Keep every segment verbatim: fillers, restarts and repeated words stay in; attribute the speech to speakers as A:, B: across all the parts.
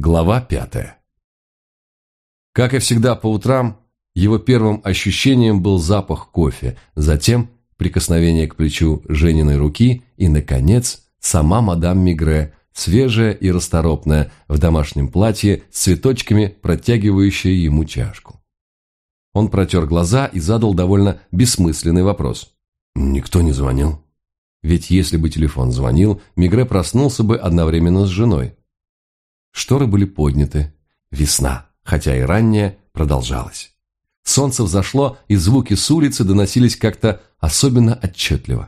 A: Глава пятая. Как и всегда по утрам, его первым ощущением был запах кофе, затем прикосновение к плечу Жениной руки и, наконец, сама мадам Мегре, свежая и расторопная, в домашнем платье с цветочками, протягивающая ему чашку. Он протер глаза и задал довольно бессмысленный вопрос. Никто не звонил? Ведь если бы телефон звонил, Мегре проснулся бы одновременно с женой. Шторы были подняты. Весна, хотя и ранняя, продолжалась. Солнце взошло, и звуки с улицы доносились как-то особенно отчетливо.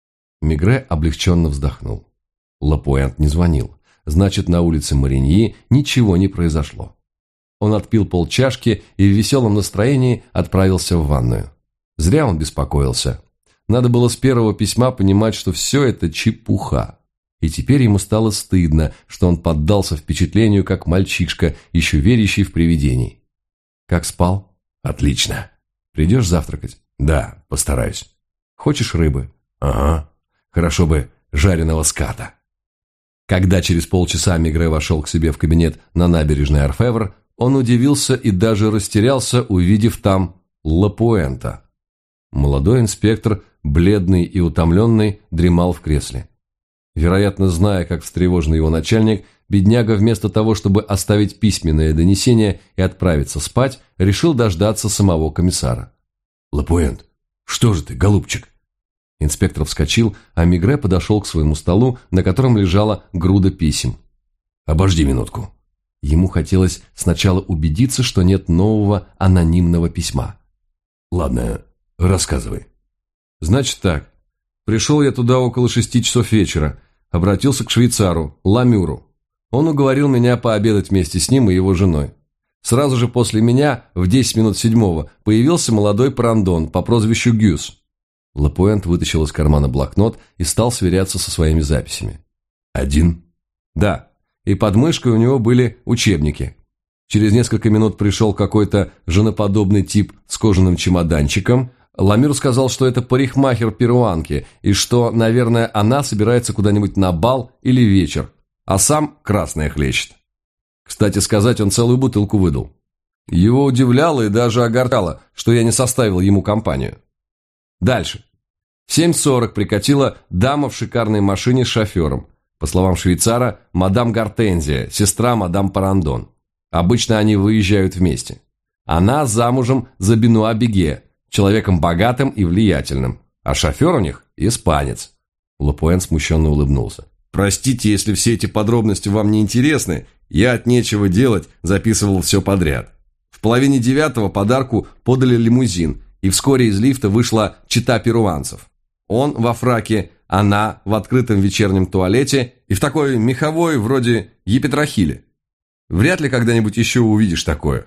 A: Мегре облегченно вздохнул. Лапуэнт не звонил. Значит, на улице Мариньи ничего не произошло. Он отпил полчашки и в веселом настроении отправился в ванную. Зря он беспокоился. Надо было с первого письма понимать, что все это чепуха. И теперь ему стало стыдно, что он поддался впечатлению, как мальчишка, еще верящий в привидений. Как спал? Отлично. Придешь завтракать? Да, постараюсь. Хочешь рыбы? Ага. Хорошо бы жареного ската. Когда через полчаса Мегре вошел к себе в кабинет на набережной Орфевр, он удивился и даже растерялся, увидев там Лапуэнта. Молодой инспектор, бледный и утомленный, дремал в кресле. Вероятно, зная, как встревожен его начальник, бедняга вместо того, чтобы оставить письменное донесение и отправиться спать, решил дождаться самого комиссара. «Лапуэнт, что же ты, голубчик?» Инспектор вскочил, а Мегре подошел к своему столу, на котором лежала груда писем. «Обожди минутку». Ему хотелось сначала убедиться, что нет нового анонимного письма. «Ладно, рассказывай». «Значит так. Пришел я туда около шести часов вечера. Обратился к швейцару, Ламюру. Он уговорил меня пообедать вместе с ним и его женой. Сразу же после меня, в десять минут седьмого, появился молодой Парандон по прозвищу Гюс». Лапуэнт вытащил из кармана блокнот и стал сверяться со своими записями. «Один?» «Да. И под мышкой у него были учебники. Через несколько минут пришел какой-то женоподобный тип с кожаным чемоданчиком. Ламюр сказал, что это парикмахер перуанки, и что, наверное, она собирается куда-нибудь на бал или вечер, а сам красное хлещет. Кстати сказать, он целую бутылку выдал. Его удивляло и даже огорчало, что я не составил ему компанию. Дальше. В семь сорок прикатила дама в шикарной машине с шофером. По словам швейцара, мадам Гортензия, сестра мадам Парандон. Обычно они выезжают вместе. Она замужем за Бенуа Беге, человеком богатым и влиятельным, а шофер у них испанец. Лапуэнт смущенно улыбнулся. «Простите, если все эти подробности вам не интересны, я от нечего делать записывал все подряд. В половине девятого подарку подали лимузин, и вскоре из лифта вышла чета перуанцев. Он во фраке, она в открытом вечернем туалете и в такой меховой вроде епитрахили. Вряд ли когда-нибудь еще увидишь такое.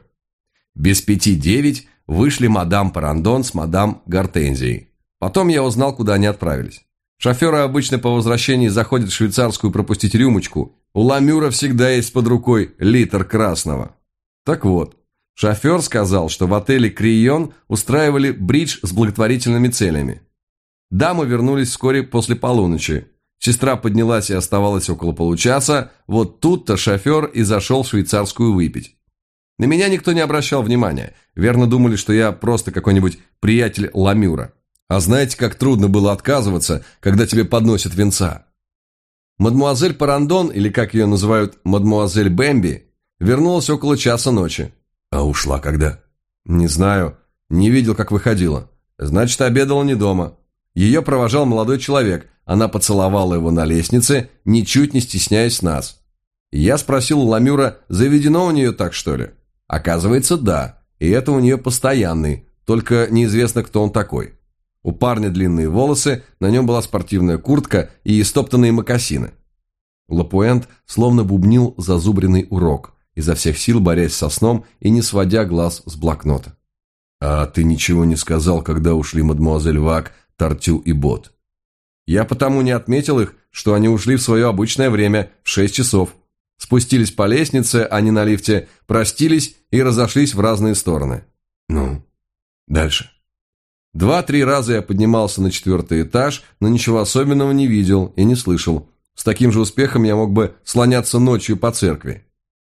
A: Без пяти девять вышли мадам Парандон с мадам Гортензией. Потом я узнал, куда они отправились. Шоферы обычно по возвращении заходят в швейцарскую пропустить рюмочку. У Ламюра всегда есть под рукой литр красного. Так вот, шофер сказал, что в отеле «Крион» устраивали бридж с благотворительными целями. Дамы вернулись вскоре после полуночи. Сестра поднялась и оставалась около получаса. Вот тут-то шофер и зашел в швейцарскую выпить. На меня никто не обращал внимания. Верно думали, что я просто какой-нибудь приятель Ламюра. А знаете, как трудно было отказываться, когда тебе подносят винца? Мадмуазель Парандон, или как ее называют, мадмуазель Бэмби, вернулась около часа ночи. А ушла когда? Не знаю. Не видел, как выходила. Значит, обедала не дома. Ее провожал молодой человек. Она поцеловала его на лестнице, ничуть не стесняясь нас. Я спросил у Ламюра, заведено у нее так, что ли? Оказывается, да, и это у нее постоянный, только неизвестно, кто он такой. У парня длинные волосы, на нем была спортивная куртка и истоптанные мокасины. Лапуэнт словно бубнил зазубренный урок, изо всех сил борясь со сном и не сводя глаз с блокнота. «А ты ничего не сказал, когда ушли мадемуазель Вак, Тартю и Бот?» «Я потому не отметил их, что они ушли в свое обычное время, в шесть часов. Спустились по лестнице, а не на лифте, простились и разошлись в разные стороны». «Ну, дальше?» Два-три раза я поднимался на четвертый этаж, но ничего особенного не видел и не слышал. С таким же успехом я мог бы слоняться ночью по церкви.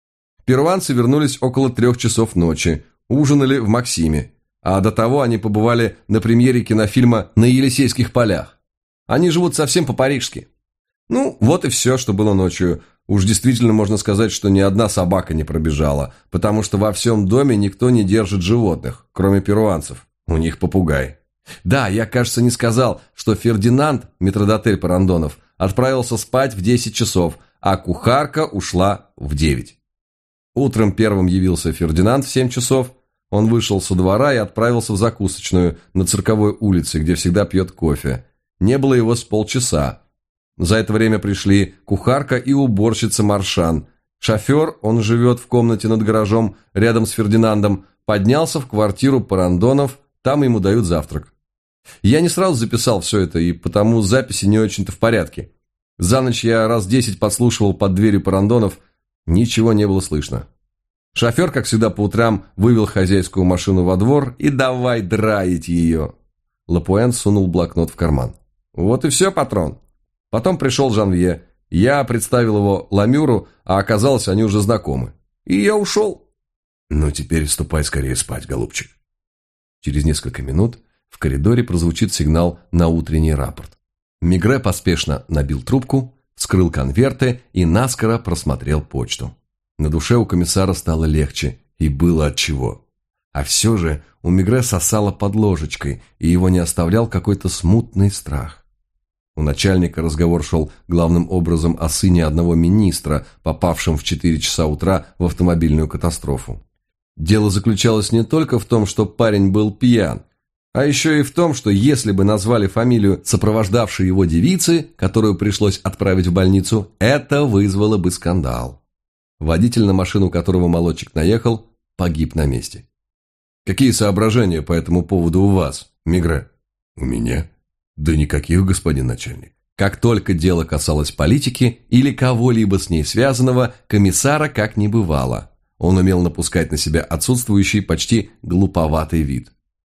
A: Перуанцы вернулись около трех часов ночи, ужинали в Максиме, а до того они побывали на премьере кинофильма «На Елисейских полях». Они живут совсем по-парижски. Ну, вот и все, что было ночью. Уж действительно можно сказать, что ни одна собака не пробежала, потому что во всем доме никто не держит животных, кроме перуанцев. У них попугай. Да, я, кажется, не сказал, что Фердинанд, метрдотель Парандонов, отправился спать в десять часов, а кухарка ушла в девять. Утром первым явился Фердинанд в семь часов. Он вышел со двора и отправился в закусочную на Цирковой улице, где всегда пьет кофе. Не было его с полчаса. За это время пришли кухарка и уборщица Маршан. Шофер, он живет в комнате над гаражом рядом с Фердинандом, поднялся в квартиру Парандонов, там ему дают завтрак. Я не сразу записал все это, и потому записи не очень-то в порядке. За ночь я раз десять подслушивал под дверью Парандонов, ничего не было слышно. Шофер, как всегда по утрам, вывел хозяйскую машину во двор и давай драить ее. Лапуэн сунул блокнот в карман. Вот и все, патрон. Потом пришел Жанвье. Я представил его Ламюру, а оказалось, они уже знакомы. И я ушел. Ну, теперь ступай скорее спать, голубчик. Через несколько минут в коридоре прозвучит сигнал на утренний рапорт. Мигре поспешно набил трубку, вскрыл конверты и наскоро просмотрел почту. На душе у комиссара стало легче, и было отчего. А все же у Мигре сосало под ложечкой, и его не оставлял какой-то смутный страх. У начальника разговор шел главным образом о сыне одного министра, попавшем в четыре часа утра в автомобильную катастрофу. Дело заключалось не только в том, что парень был пьян, а еще и в том, что если бы назвали фамилию сопровождавшей его девицы, которую пришлось отправить в больницу, это вызвало бы скандал. Водитель, на машину которого молодчик наехал, погиб на месте. Какие соображения по этому поводу у вас, Мигре? У меня? Да никаких, господин начальник. Как только дело касалось политики или кого-либо с ней связанного, комиссара как не бывало. Он умел напускать на себя отсутствующий, почти глуповатый вид.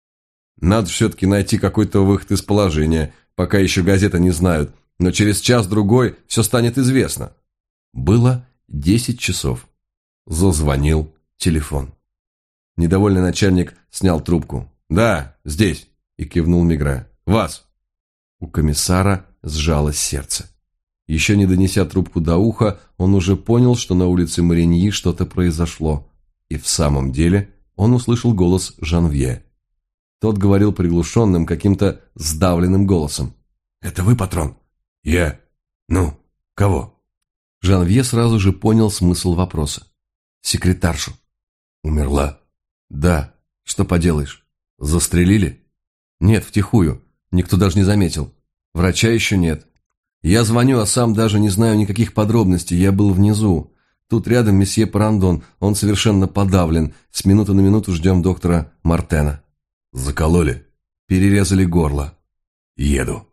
A: Надо все-таки найти какой-то выход из положения, пока еще газеты не знают, но через час-другой все станет известно. Было десять часов. Зазвонил телефон. Недовольный начальник снял трубку. «Да, здесь», и кивнул Мигре. «Вас». У комиссара сжалось сердце. Еще не донеся трубку до уха, он уже понял, что на улице Мариньи что-то произошло. И в самом деле он услышал голос Жанвье. Тот говорил приглушенным, каким-то сдавленным голосом. «Это вы, патрон?» «Я. Ну, кого?» Жанвье сразу же понял смысл вопроса. «Секретаршу». «Умерла?» «Да. Что поделаешь? Застрелили?» «Нет, втихую. Никто даже не заметил. Врача еще нет. Я звоню, а сам даже не знаю никаких подробностей. Я был внизу. Тут рядом месье Парандон. Он совершенно подавлен. С минуты на минуту ждем доктора Мартена». «Закололи?» «Перерезали горло». «Еду».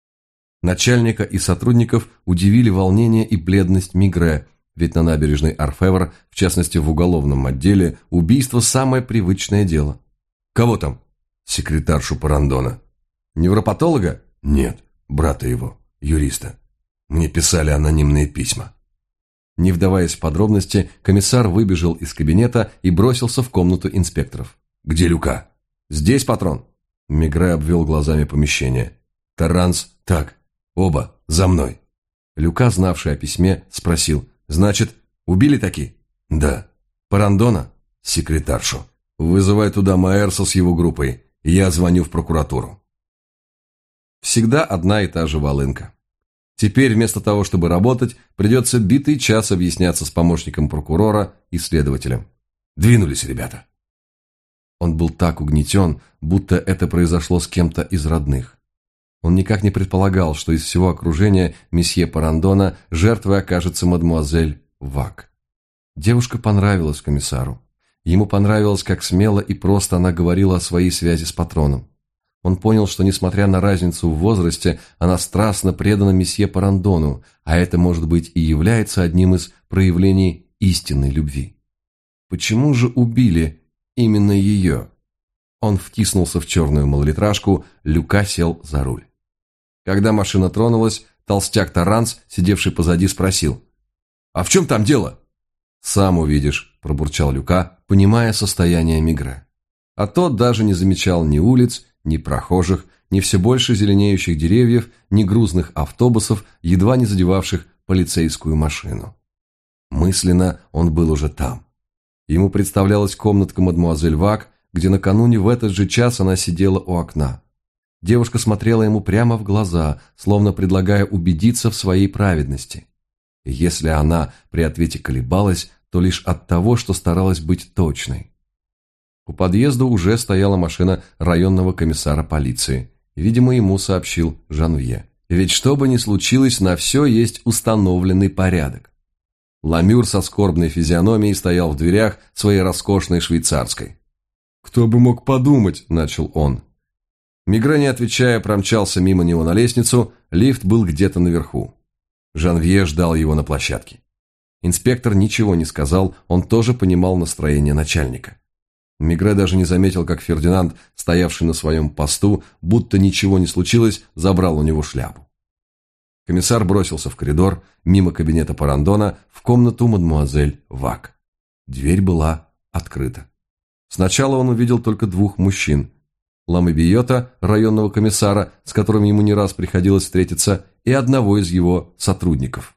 A: Начальника и сотрудников удивили волнение и бледность Мигре, ведь на набережной Орфевр, в частности в уголовном отделе, убийство – самое привычное дело. «Кого там?» «Секретаршу Парандона». «Невропатолога?» «Нет, брата его, юриста. Мне писали анонимные письма». Не вдаваясь в подробности, комиссар выбежал из кабинета и бросился в комнату инспекторов. «Где Люка?» «Здесь, патрон». Мигре обвел глазами помещение. «Таранс, так, оба, за мной». Люка, знавший о письме, спросил. «Значит, убили таки?» «Да». «Парандона?» «Секретаршу. Вызывай туда Маэрса с его группой. Я звоню в прокуратуру». Всегда одна и та же волынка. Теперь вместо того, чтобы работать, придется битый час объясняться с помощником прокурора и следователем. «Двинулись, ребята». Он был так угнетен, будто это произошло с кем-то из родных. Он никак не предполагал, что из всего окружения месье Парандона жертвой окажется мадемуазель Вак. Девушка понравилась комиссару. Ему понравилось, как смело и просто она говорила о своей связи с патроном. Он понял, что, несмотря на разницу в возрасте, она страстно предана месье Парандону, а это, может быть, и является одним из проявлений истинной любви. Почему же убили именно ее? Он втиснулся в черную малолитражку, Люка сел за руль. Когда машина тронулась, толстяк Таранс, сидевший позади, спросил. «А в чем там дело?» «Сам увидишь». – пробурчал Люка, понимая состояние Мигре. А тот даже не замечал ни улиц, ни прохожих, ни все больше зеленеющих деревьев, ни грузных автобусов, едва не задевавших полицейскую машину. Мысленно он был уже там. Ему представлялась комнатка мадемуазель Вак, где накануне в этот же час она сидела у окна. Девушка смотрела ему прямо в глаза, словно предлагая убедиться в своей праведности. И если она при ответе колебалась, то лишь от того, что старалась быть точной. У подъезда уже стояла машина районного комиссара полиции. Видимо, ему сообщил Жанвье. Ведь что бы ни случилось, на все есть установленный порядок. Ламюр со скорбной физиономией стоял в дверях своей роскошной швейцарской. «Кто бы мог подумать», – начал он. Мигре, не отвечая, промчался мимо него на лестницу, лифт был где-то наверху. Жанвье ждал его на площадке. Инспектор ничего не сказал, он тоже понимал настроение начальника. Мигре даже не заметил, как Фердинанд, стоявший на своем посту, будто ничего не случилось, забрал у него шляпу. Комиссар бросился в коридор, мимо кабинета Парандона, в комнату мадемуазель Вак. Дверь была открыта. Сначала он увидел только двух мужчин. Ламобиота, районного комиссара, с которым ему не раз приходилось встретиться, и одного из его сотрудников.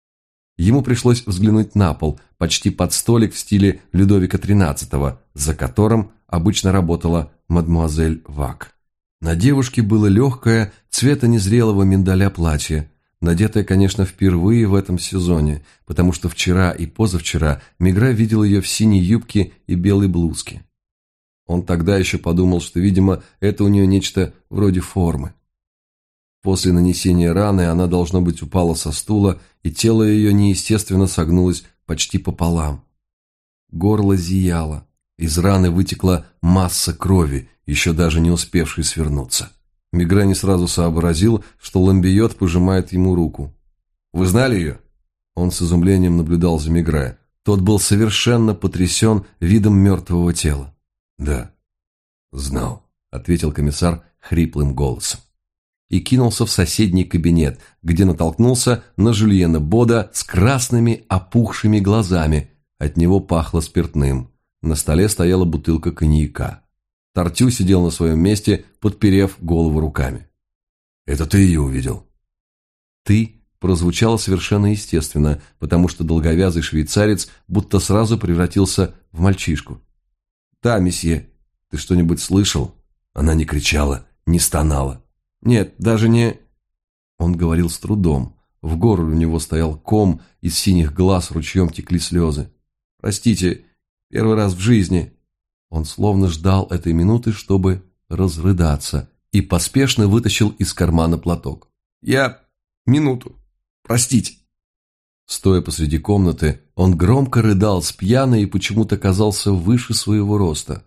A: Ему пришлось взглянуть на пол, почти под столик в стиле Людовика тринадцатого, за которым обычно работала мадемуазель Вак. На девушке было легкое, цвета незрелого миндаля платье, надетое, конечно, впервые в этом сезоне, потому что вчера и позавчера Мигре видел ее в синей юбке и белой блузке. Он тогда еще подумал, что, видимо, это у нее нечто вроде формы. После нанесения раны она, должно быть, упала со стула, и тело ее неестественно согнулось почти пополам. Горло зияло, из раны вытекла масса крови, еще даже не успевшей свернуться. Мигре не сразу сообразил, что Ламбиот пожимает ему руку. «Вы знали ее?» Он с изумлением наблюдал за Мигре. Тот был совершенно потрясен видом мертвого тела. «Да, знал», — ответил комиссар хриплым голосом. И кинулся в соседний кабинет, где натолкнулся на Жюльена Бода с красными опухшими глазами. От него пахло спиртным. На столе стояла бутылка коньяка. Тортю сидел на своем месте, подперев голову руками. «Это ты ее увидел?» «Ты» прозвучало совершенно естественно, потому что долговязый швейцарец будто сразу превратился в мальчишку. «Да, месье. Ты что-нибудь слышал?» Она не кричала, не стонала. «Нет, даже не...» Он говорил с трудом. В горле у него стоял ком, из синих глаз ручьем текли слезы. «Простите, первый раз в жизни...» Он словно ждал этой минуты, чтобы разрыдаться, и поспешно вытащил из кармана платок. «Я... минуту. Простите». Стоя посреди комнаты, он громко рыдал с пьяной и почему-то казался выше своего роста.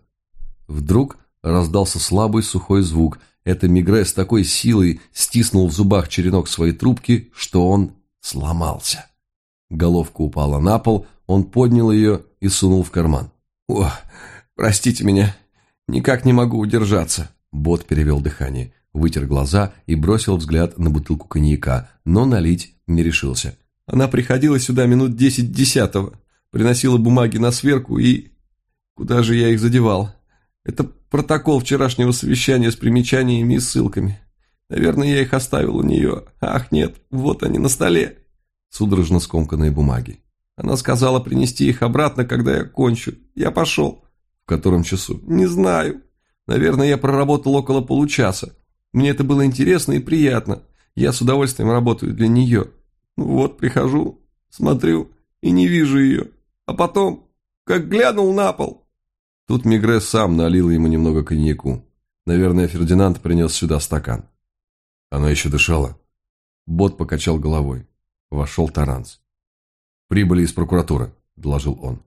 A: Вдруг раздался слабый сухой звук. Это Мигре с такой силой стиснул в зубах черенок своей трубки, что он сломался. Головка упала на пол, он поднял ее и сунул в карман. «О, простите меня, никак не могу удержаться». Бот перевел дыхание, вытер глаза и бросил взгляд на бутылку коньяка, но налить не решился. «Она приходила сюда минут десять десятого, приносила бумаги на сверку и... Куда же я их задевал? Это протокол вчерашнего совещания с примечаниями и ссылками. Наверное, я их оставил у нее. Ах, нет, вот они на столе». Судорожно скомканные бумаги. Она сказала принести их обратно, когда я кончу. Я пошел. В котором часу? Не знаю. Наверное, я проработал около получаса. Мне это было интересно и приятно. Я с удовольствием работаю для нее. Вот, прихожу, смотрю и не вижу ее. А потом, как глянул на пол... Тут Мигре сам налил ему немного коньяку. Наверное, Фердинанд принес сюда стакан. Она еще дышала. Бот покачал головой. Вошел Таранс. «Прибыли из прокуратуры», – доложил он.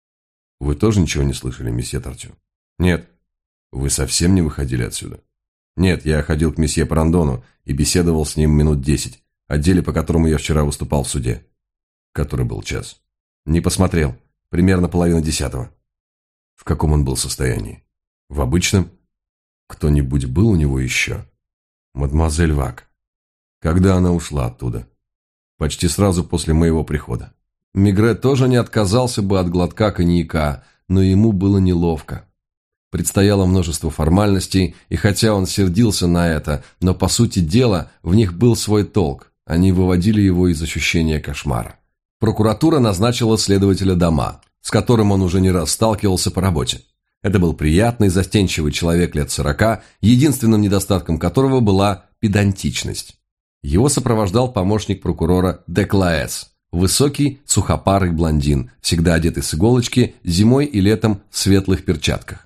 A: «Вы тоже ничего не слышали, месье Тортю?» «Нет». «Вы совсем не выходили отсюда?» «Нет, я ходил к месье Парандону и беседовал с ним минут десять, о деле, по которому я вчера выступал в суде». «Который был час?» «Не посмотрел. Примерно половина десятого». «В каком он был состоянии?» «В обычном». «Кто-нибудь был у него еще?» «Мадемуазель Вак». «Когда она ушла оттуда?» «Почти сразу после моего прихода». Мигре тоже не отказался бы от глотка коньяка, но ему было неловко. Предстояло множество формальностей, и хотя он сердился на это, но по сути дела в них был свой толк. Они выводили его из ощущения кошмара. Прокуратура назначила следователя Дома, с которым он уже не раз сталкивался по работе. Это был приятный, застенчивый человек лет сорока, единственным недостатком которого была педантичность. Его сопровождал помощник прокурора Деклаэс, высокий, сухопарый блондин, всегда одетый с иголочки, зимой и летом в светлых перчатках.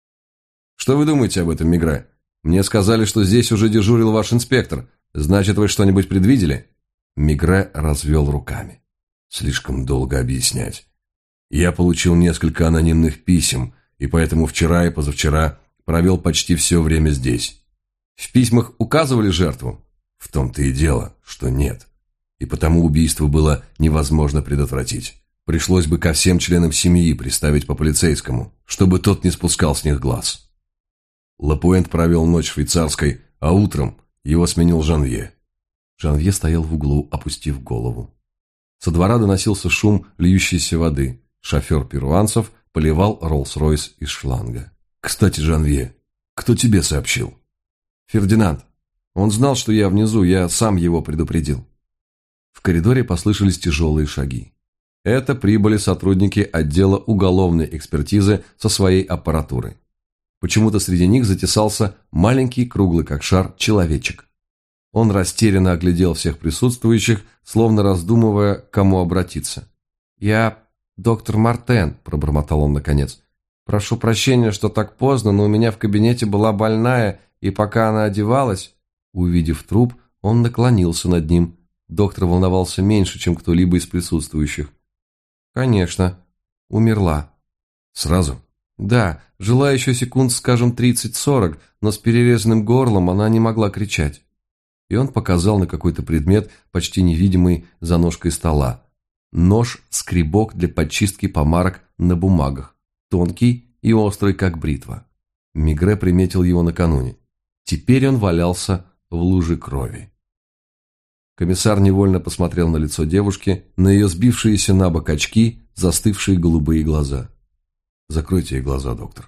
A: «Что вы думаете об этом, Мигре? Мне сказали, что здесь уже дежурил ваш инспектор. Значит, вы что-нибудь предвидели?» Мигре развел руками. «Слишком долго объяснять. Я получил несколько анонимных писем, и поэтому вчера и позавчера провел почти все время здесь. В письмах указывали жертву? В том-то и дело, что нет. И потому убийство было невозможно предотвратить. Пришлось бы ко всем членам семьи приставить по полицейскому, чтобы тот не спускал с них глаз. Лапуэнт провел ночь в швейцарской, а утром его сменил Жанвье». Жанвье стоял в углу, опустив голову. Со двора доносился шум льющейся воды. Шофер перуанцев поливал Роллс-Ройс из шланга. «Кстати, Жанвье, кто тебе сообщил?» «Фердинанд. Он знал, что я внизу, я сам его предупредил». В коридоре послышались тяжелые шаги. Это прибыли сотрудники отдела уголовной экспертизы со своей аппаратурой. Почему-то среди них затесался маленький, круглый как шар, человечек. Он растерянно оглядел всех присутствующих, словно раздумывая, к кому обратиться. «Я доктор Мартен», – пробормотал он наконец. «Прошу прощения, что так поздно, но у меня в кабинете была больная, и пока она одевалась...» Увидев труп, он наклонился над ним. Доктор волновался меньше, чем кто-либо из присутствующих. «Конечно. Умерла». «Сразу?» «Да, жила еще секунд, скажем, тридцать-сорок, но с перерезанным горлом она не могла кричать». И он показал на какой-то предмет, почти невидимый за ножкой стола. Нож-скребок для подчистки помарок на бумагах, тонкий и острый, как бритва. Мигре приметил его накануне. Теперь он валялся в луже крови. Комиссар невольно посмотрел на лицо девушки, на ее сбившиеся на бок очки, застывшие голубые глаза. «Закройте ей глаза, доктор».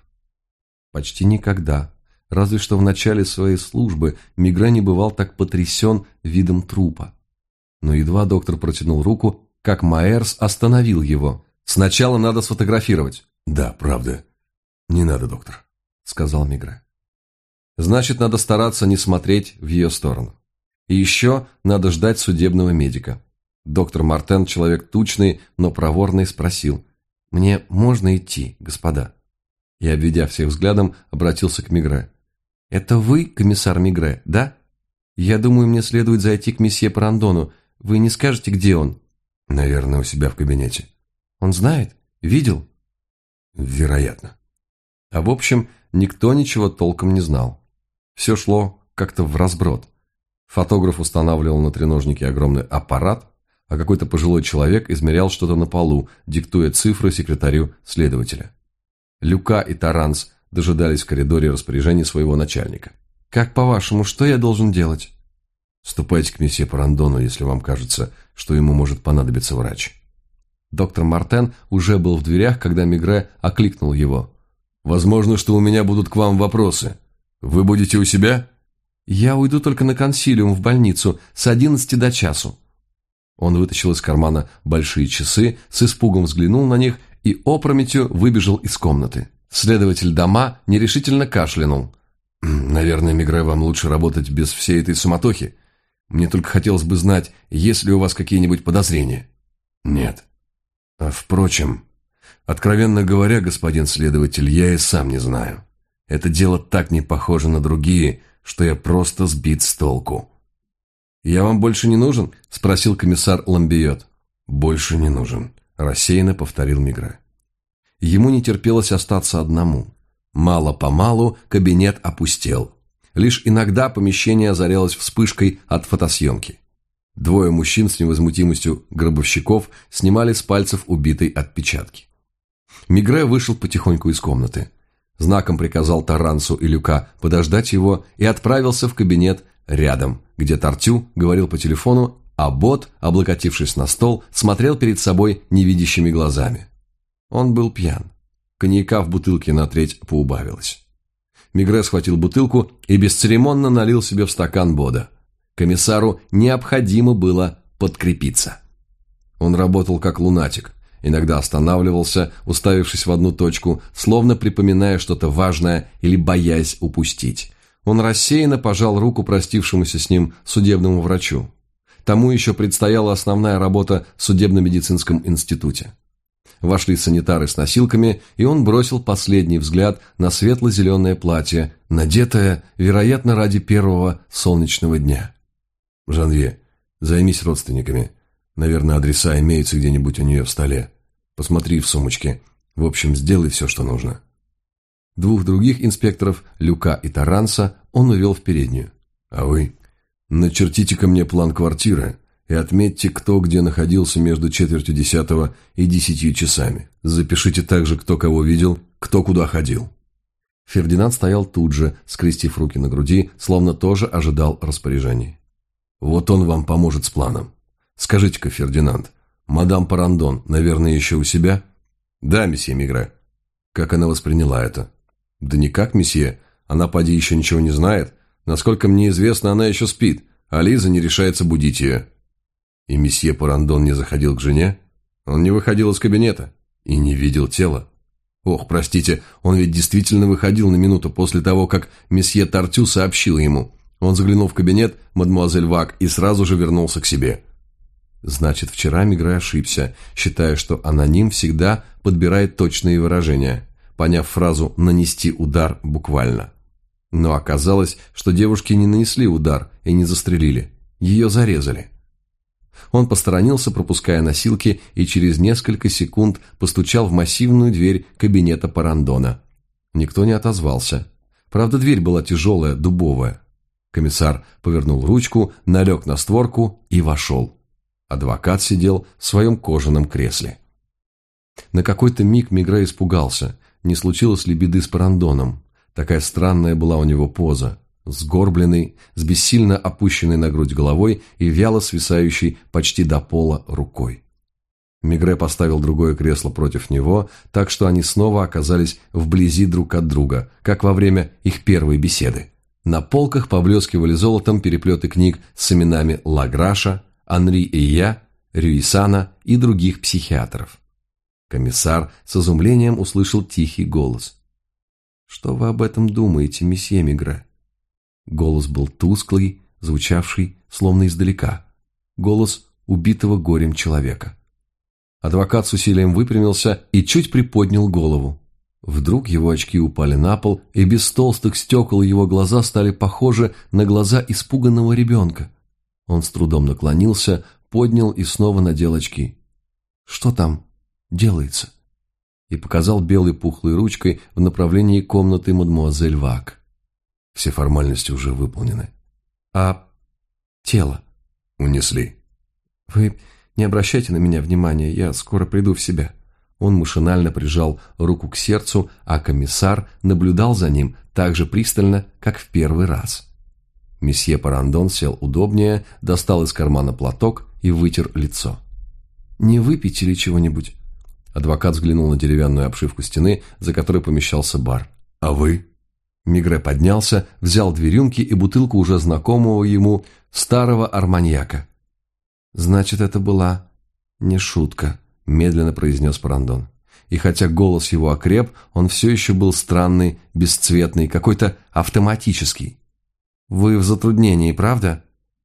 A: Почти никогда, разве что в начале своей службы, Мигре не бывал так потрясен видом трупа. Но едва доктор протянул руку, как Маэрс остановил его. «Сначала надо сфотографировать». «Да, правда. Не надо, доктор», — сказал Мигре. «Значит, надо стараться не смотреть в ее сторону. И еще надо ждать судебного медика». Доктор Мартен, человек тучный, но проворный, спросил: «Мне можно идти, господа?» И, обведя всех взглядом, обратился к Мигре. «Это вы, комиссар Мигре, да? Я думаю, мне следует зайти к месье Парандону. Вы не скажете, где он?» «Наверное, у себя в кабинете». «Он знает? Видел?» «Вероятно». А в общем, никто ничего толком не знал. Все шло как-то вразброд. Фотограф устанавливал на треножнике огромный аппарат, а какой-то пожилой человек измерял что-то на полу, диктуя цифры секретарю следователя. Люка и Таранс дожидались в коридоре распоряжений своего начальника. «Как по-вашему, что я должен делать?» «Ступайте к месье Парандону, если вам кажется, что ему может понадобиться врач». Доктор Мартен уже был в дверях, когда Мигре окликнул его. «Возможно, что у меня будут к вам вопросы. Вы будете у себя?» «Я уйду только на консилиум в больницу с одиннадцати до часу». Он вытащил из кармана большие часы, с испугом взглянул на них и опрометью выбежал из комнаты. Следователь Дома нерешительно кашлянул. «Наверное, Мигре, вам лучше работать без всей этой суматохи. Мне только хотелось бы знать, есть ли у вас какие-нибудь подозрения?» «Нет. А впрочем, откровенно говоря, господин следователь, я и сам не знаю. Это дело так не похоже на другие, что я просто сбит с толку». «Я вам больше не нужен?» – спросил комиссар Ламбиот. «Больше не нужен», – рассеянно повторил Мигре. Ему не терпелось остаться одному. Мало-помалу кабинет опустел. Лишь иногда помещение озарялось вспышкой от фотосъемки. Двое мужчин с невозмутимостью гробовщиков снимали с пальцев убитой отпечатки. Мигре вышел потихоньку из комнаты. Знаком приказал Тарансу и Люка подождать его и отправился в кабинет рядом, где Тартю говорил по телефону а Бот, облокотившись на стол, смотрел перед собой невидящими глазами. Он был пьян. Коньяка в бутылке на треть поубавилось. Мегре схватил бутылку и бесцеремонно налил себе в стакан Бода. Комиссару необходимо было подкрепиться. Он работал как лунатик, иногда останавливался, уставившись в одну точку, словно припоминая что-то важное или боясь упустить. Он рассеянно пожал руку простившемуся с ним судебному врачу. Тому еще предстояла основная работа в судебно-медицинском институте. Вошли санитары с носилками, и он бросил последний взгляд на светло-зеленое платье, надетое, вероятно, ради первого солнечного дня. «Жанвье, займись родственниками. Наверное, адреса имеются где-нибудь у нее в столе. Посмотри в сумочке. В общем, сделай все, что нужно». Двух других инспекторов, Люка и Таранса, он увел в переднюю. «А вы? Начертите-ка мне план квартиры и отметьте, кто где находился между четвертью десятого и десятью часами. Запишите также, кто кого видел, кто куда ходил». Фердинанд стоял тут же, скрестив руки на груди, словно тоже ожидал распоряжений. «Вот он вам поможет с планом. Скажите-ка, Фердинанд, мадам Парандон, наверное, еще у себя?» «Да, месье Мегре». «Как она восприняла это?» «Да никак, месье. Она, поди, еще ничего не знает. Насколько мне известно, она еще спит, а Лиза не решается будить ее». «И месье Парандон не заходил к жене?» «Он не выходил из кабинета и не видел тела». «Ох, простите, он ведь действительно выходил на минуту после того, как месье Тартю сообщил ему. Он заглянул в кабинет мадемуазель Вак и сразу же вернулся к себе». Значит, вчера Мегре ошибся, считая, что аноним всегда подбирает точные выражения, поняв фразу «нанести удар» буквально. Но оказалось, что девушки не нанесли удар и не застрелили. Ее зарезали. Он посторонился, пропуская носилки, и через несколько секунд постучал в массивную дверь кабинета Парандона. Никто не отозвался. Правда, дверь была тяжелая, дубовая. Комиссар повернул ручку, налег на створку и вошел. Адвокат сидел в своем кожаном кресле. На какой-то миг Мегре испугался, не случилось ли беды с Парандоном. Такая странная была у него поза, сгорбленный, с бессильно опущенной на грудь головой и вяло свисающей почти до пола рукой. Мегре поставил другое кресло против него, так что они снова оказались вблизи друг от друга, как во время их первой беседы. На полках поблескивали золотом переплеты книг с именами Лаграша, Анри Эйя, Рюйсана и других психиатров. Комиссар с изумлением услышал тихий голос. «Что вы об этом думаете, месье Мегре?» Голос был тусклый, звучавший словно издалека. Голос убитого горем человека. Адвокат с усилием выпрямился и чуть приподнял голову. Вдруг его очки упали на пол, и без толстых стекол его глаза стали похожи на глаза испуганного ребенка. Он с трудом наклонился, поднял и снова надел очки. «Что там делается?» И показал белой пухлой ручкой в направлении комнаты мадемуазель Вак. «Все формальности уже выполнены». «А тело?» «Унесли». «Вы не обращайте на меня внимания, я скоро приду в себя». Он машинально прижал руку к сердцу, а комиссар наблюдал за ним так же пристально, как в первый раз. Месье Парандон сел удобнее, достал из кармана платок и вытер лицо. «Не выпейте ли чего-нибудь?» Адвокат взглянул на деревянную обшивку стены, за которой помещался бар. «А вы?» Мегре поднялся, взял две рюмки и бутылку уже знакомого ему старого арманьяка. «Значит, это была не шутка», — медленно произнес Парандон. И хотя голос его окреп, он все еще был странный, бесцветный, какой-то автоматический. «Вы в затруднении, правда?»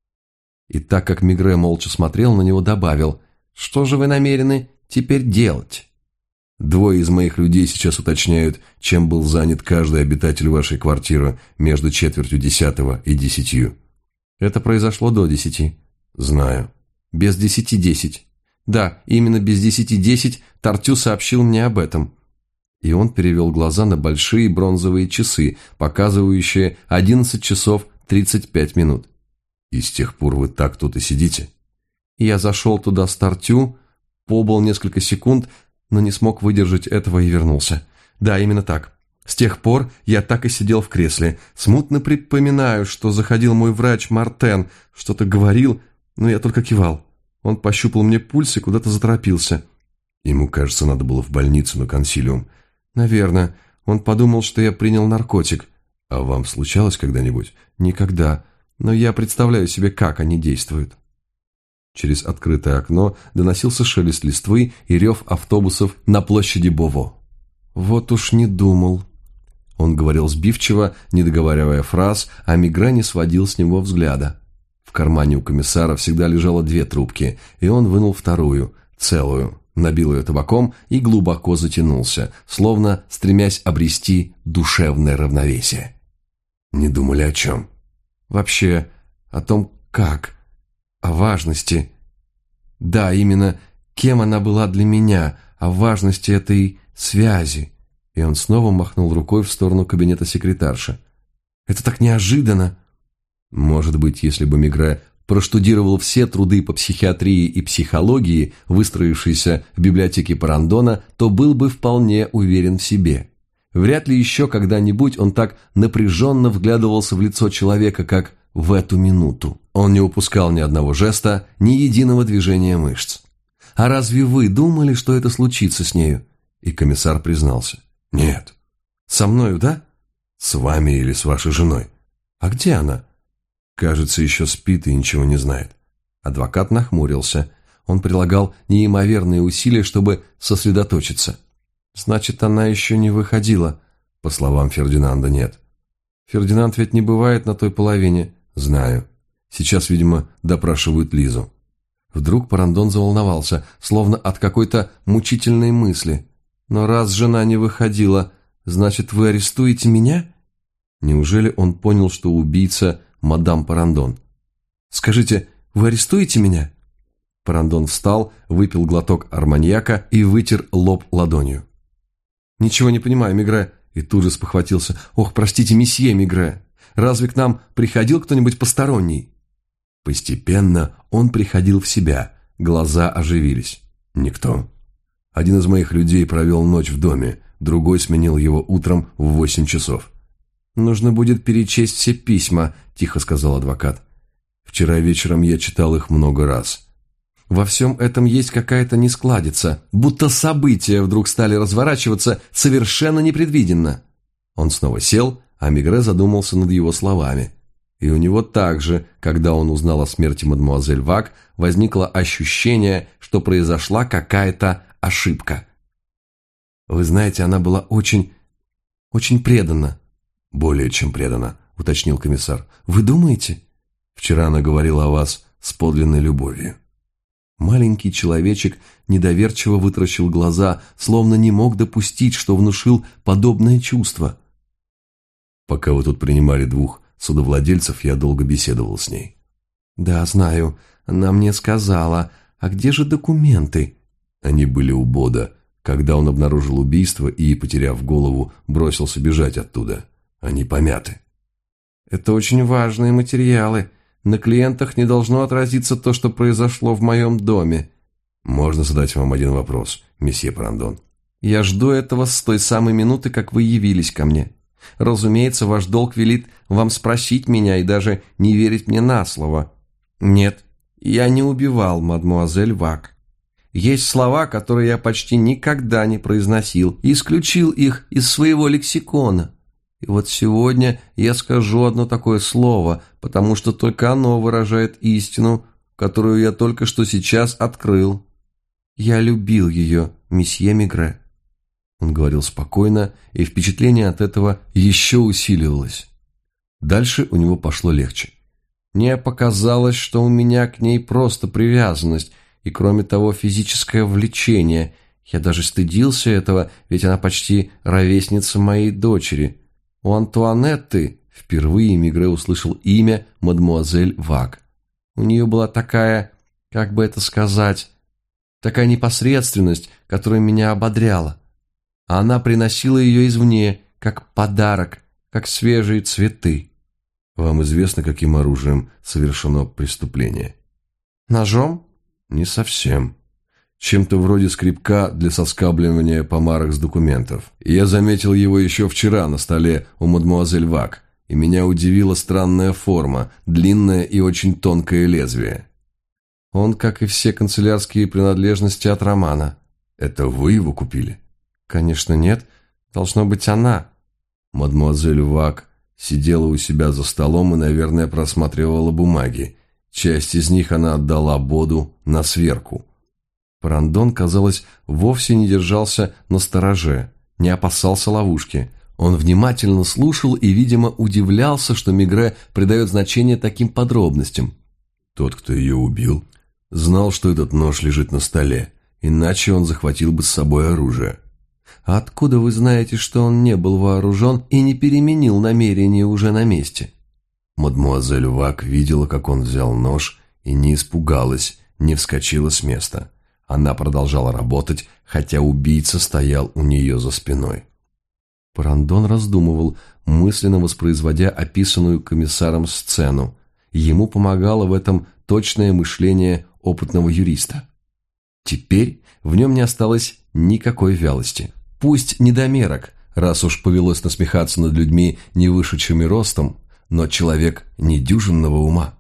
A: И так как Мегре молча смотрел на него, добавил: «Что же вы намерены теперь делать?» «Двое из моих людей сейчас уточняют, чем был занят каждый обитатель вашей квартиры между четвертью десятого и десятью». «Это произошло до десяти». «Знаю». «Без десяти десять». «Да, именно без десяти десять Тартю сообщил мне об этом». И он перевел глаза на большие бронзовые часы, показывающие одиннадцать часов тридцать пять минут. «И с тех пор вы так тут и сидите?» Я зашел туда с Тартю, побыл несколько секунд, но не смог выдержать этого и вернулся. Да, именно так. С тех пор я так и сидел в кресле. Смутно припоминаю, что заходил мой врач Мартен, что-то говорил,
B: но я только кивал. Он пощупал мне пульс и куда-то заторопился.
A: Ему, кажется, надо было в больницу на консилиум.
B: Наверное. Он подумал, что я принял наркотик.
A: А вам случалось когда-нибудь?
B: Никогда. Но я представляю себе, как они действуют.
A: Через открытое окно доносился шелест листвы и рев автобусов на площади Бово.
B: Вот уж не думал.
A: Он говорил сбивчиво, не договаривая фраз, а Мегре не сводил с него взгляда. В кармане у комиссара всегда лежало две трубки, и он вынул вторую, целую, набил ее табаком и глубоко затянулся, словно стремясь обрести душевное равновесие. Не думали о чем?
B: Вообще, о том, как, о важности. Да, именно кем она была для меня, о важности этой связи. И он снова махнул рукой в сторону кабинета секретарши. Это так неожиданно.
A: Может быть, если бы Мегре проштудировал все труды по психиатрии и психологии, выстроившиеся в библиотеке Парандона, то был бы вполне уверен в себе. Вряд ли еще когда-нибудь он так напряженно вглядывался в лицо человека, как в эту минуту. Он не упускал ни одного жеста, ни единого движения мышц. «А разве вы думали, что это случится с нею?» И комиссар признался. «Нет».
B: «Со мною, да?»
A: «С вами или с вашей женой».
B: «А где она?»
A: «Кажется, еще спит и ничего не знает».
B: Адвокат нахмурился. Он прилагал неимоверные усилия, чтобы сосредоточиться. «Значит, она еще не выходила?»
A: По словам Фердинанда, нет.
B: «Фердинанд ведь не бывает на той половине».
A: «Знаю. Сейчас, видимо, допрашивают Лизу».
B: Вдруг Парандон заволновался, словно от какой-то мучительной мысли. «Но раз жена не выходила, значит, вы арестуете меня?» Неужели он понял, что убийца мадам Парандон? «Скажите, вы арестуете меня?» Парандон встал, выпил глоток арманьяка и вытер лоб ладонью. «Ничего не понимаю, Мегре», и тут же спохватился. «Ох, простите, месье Мегре, разве к нам приходил кто-нибудь посторонний?»
A: Постепенно он приходил в себя, глаза оживились. «Никто. Один из моих людей провел ночь в доме, другой сменил его утром в восемь часов».
B: «Нужно будет перечесть все письма», – тихо сказал адвокат.
A: «Вчера вечером я читал их много раз».
B: Во всем этом есть какая-то нескладица, будто события вдруг стали разворачиваться совершенно непредвиденно. Он снова сел, а Мегре задумался над его словами. И у него также, когда он узнал о смерти мадемуазель Вак, возникло ощущение, что произошла какая-то ошибка. «Вы знаете, она была очень, очень предана».
A: «Более чем предана», — уточнил комиссар.
B: «Вы думаете?»
A: «Вчера она говорила о вас с подлинной любовью».
B: Маленький человечек недоверчиво вытаращил глаза, словно не мог допустить, что внушил подобное чувство.
A: «Пока вы тут принимали двух судовладельцев, я долго беседовал с ней».
B: «Да, знаю. Она мне сказала. А где же документы?»
A: Они были у Бода, когда он обнаружил убийство и, потеряв голову, бросился бежать оттуда. Они помяты».
B: «Это очень важные материалы. На клиентах не должно отразиться то, что произошло в моем доме».
A: «Можно задать вам один вопрос, месье Парандон?»
B: «Я жду этого с той самой минуты, как вы явились ко мне. Разумеется, ваш долг велит вам спросить меня и даже не верить мне на слово. Нет, я не убивал мадмуазель Вак. Есть слова, которые я почти никогда не произносил, и исключил их из своего лексикона. И вот сегодня я скажу одно такое слово, потому что только оно выражает истину, которую я только что сейчас открыл. Я любил ее, месье Мегре». Он говорил спокойно, и впечатление от этого еще усиливалось. Дальше у него пошло легче. Мне показалось, что у меня к ней просто привязанность, и кроме того физическое влечение. Я даже стыдился этого, ведь она почти ровесница моей дочери. У Антуанетты впервые Мегре услышал имя мадемуазель Вак. У нее была такая, как бы это сказать, такая непосредственность, которая меня ободряла. А она приносила ее извне, как подарок, как свежие цветы.
A: «Вам известно, каким оружием совершено преступление?»
B: «Ножом?»
A: «Не совсем. Чем-то вроде скребка для соскабливания помарок с документов. Я заметил его еще вчера на столе у мадемуазель Вак, и меня удивила странная форма, длинное и очень тонкое лезвие.
B: Он, как и все канцелярские принадлежности от Романа.
A: Это вы его купили?
B: Конечно, нет. Должно быть, она.
A: Мадемуазель Вак сидела у себя за столом и, наверное, просматривала бумаги. Часть из них она отдала Боду на сверку.
B: Парандон, казалось, вовсе не держался настороже, не опасался ловушки. Он внимательно слушал и, видимо, удивлялся, что Мегре придает значение таким подробностям.
A: Тот, кто ее убил, знал, что этот нож лежит на столе, иначе он захватил бы с собой оружие.
B: А откуда вы знаете, что он не был вооружен и не переменил намерение уже на месте?
A: Мадемуазель Вак видела, как он взял нож, и не испугалась, не вскочила с места. Она продолжала работать, хотя убийца стоял у нее за спиной.
B: Парандон раздумывал, мысленно воспроизводя описанную комиссаром сцену. Ему помогало в этом точное мышление опытного юриста. Теперь в нем не осталось никакой вялости. Пусть недомерок, раз уж повелось насмехаться над людьми, не вышедшими ростом, но человек недюжинного ума.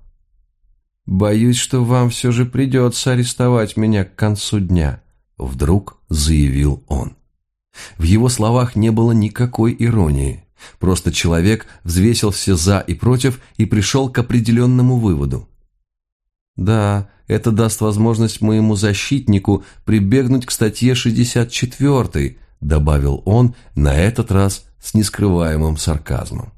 B: «Боюсь, что вам все же придется арестовать меня к концу дня», — вдруг заявил он. В его словах не было никакой иронии. Просто человек взвесил все «за» и «против» и пришел к определенному выводу. «Да, это даст возможность моему защитнику прибегнуть к статье шестьдесят четвёртой», добавил он, на этот раз с нескрываемым сарказмом.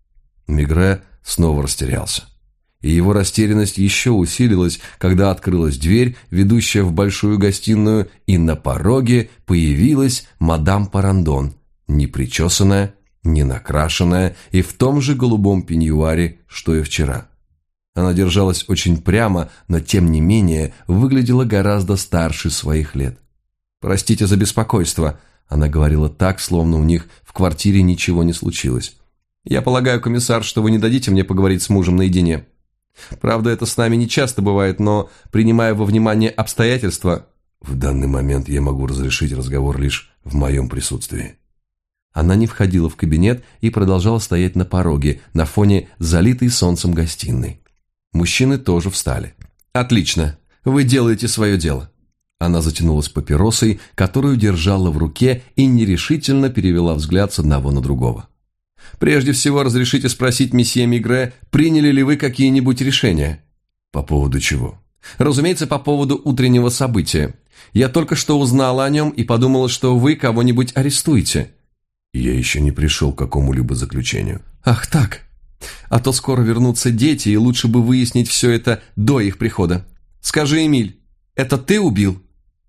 B: Мегре снова растерялся. И его растерянность еще усилилась, когда открылась дверь, ведущая в большую гостиную, и на пороге появилась мадам Парандон, непричесанная, не накрашенная и в том же голубом пеньюаре, что и вчера. Она держалась очень прямо, но тем не менее выглядела гораздо старше своих лет. «Простите за беспокойство», — она говорила так, словно у них в квартире ничего не случилось. «Я полагаю, комиссар, что вы не дадите мне поговорить с мужем наедине. Правда, это с нами не часто бывает, но, принимая во внимание обстоятельства...»
A: «В данный момент я могу разрешить разговор лишь в моем присутствии».
B: Она не входила в кабинет и продолжала стоять на пороге, на фоне залитой солнцем гостиной. Мужчины тоже встали. «Отлично, вы делаете свое дело». Она затянулась папиросой, которую держала в руке, и нерешительно перевела взгляд с одного на другого. «Прежде всего, разрешите спросить месье Мегре, приняли ли вы какие-нибудь решения?»
A: «По поводу чего?»
B: «Разумеется, по поводу утреннего события. Я только что узнала о нем и подумала, что вы кого-нибудь арестуете».
A: «Я еще не пришел к какому-либо заключению».
B: «Ах так. А то скоро вернутся дети, и лучше бы выяснить все это до их прихода. Скажи, Эмиль, это ты убил?»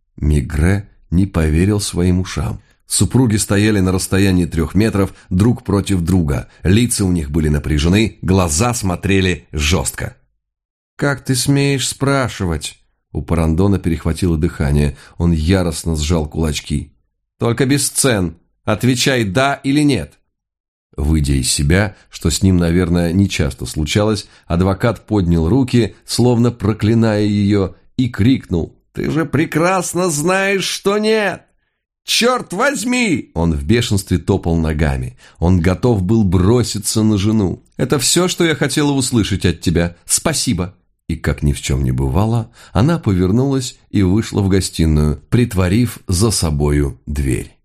A: Мегре не поверил своим ушам.
B: Супруги стояли на расстоянии трех метров друг против друга, лица у них были напряжены, глаза смотрели жестко. «Как ты смеешь спрашивать?» У Парандона перехватило дыхание, он яростно сжал кулачки. «Только без сцен. Отвечай «да» или «нет». Выйдя из себя, что с ним, наверное, нечасто случалось, адвокат поднял руки, словно проклиная ее, и крикнул: «Ты же прекрасно знаешь, что нет! Черт возьми!» Он в бешенстве топал ногами. Он готов был броситься на жену. «Это все, что я хотела услышать от тебя. Спасибо!» И, как ни в чем не бывало, она повернулась и вышла в гостиную, притворив за собою дверь.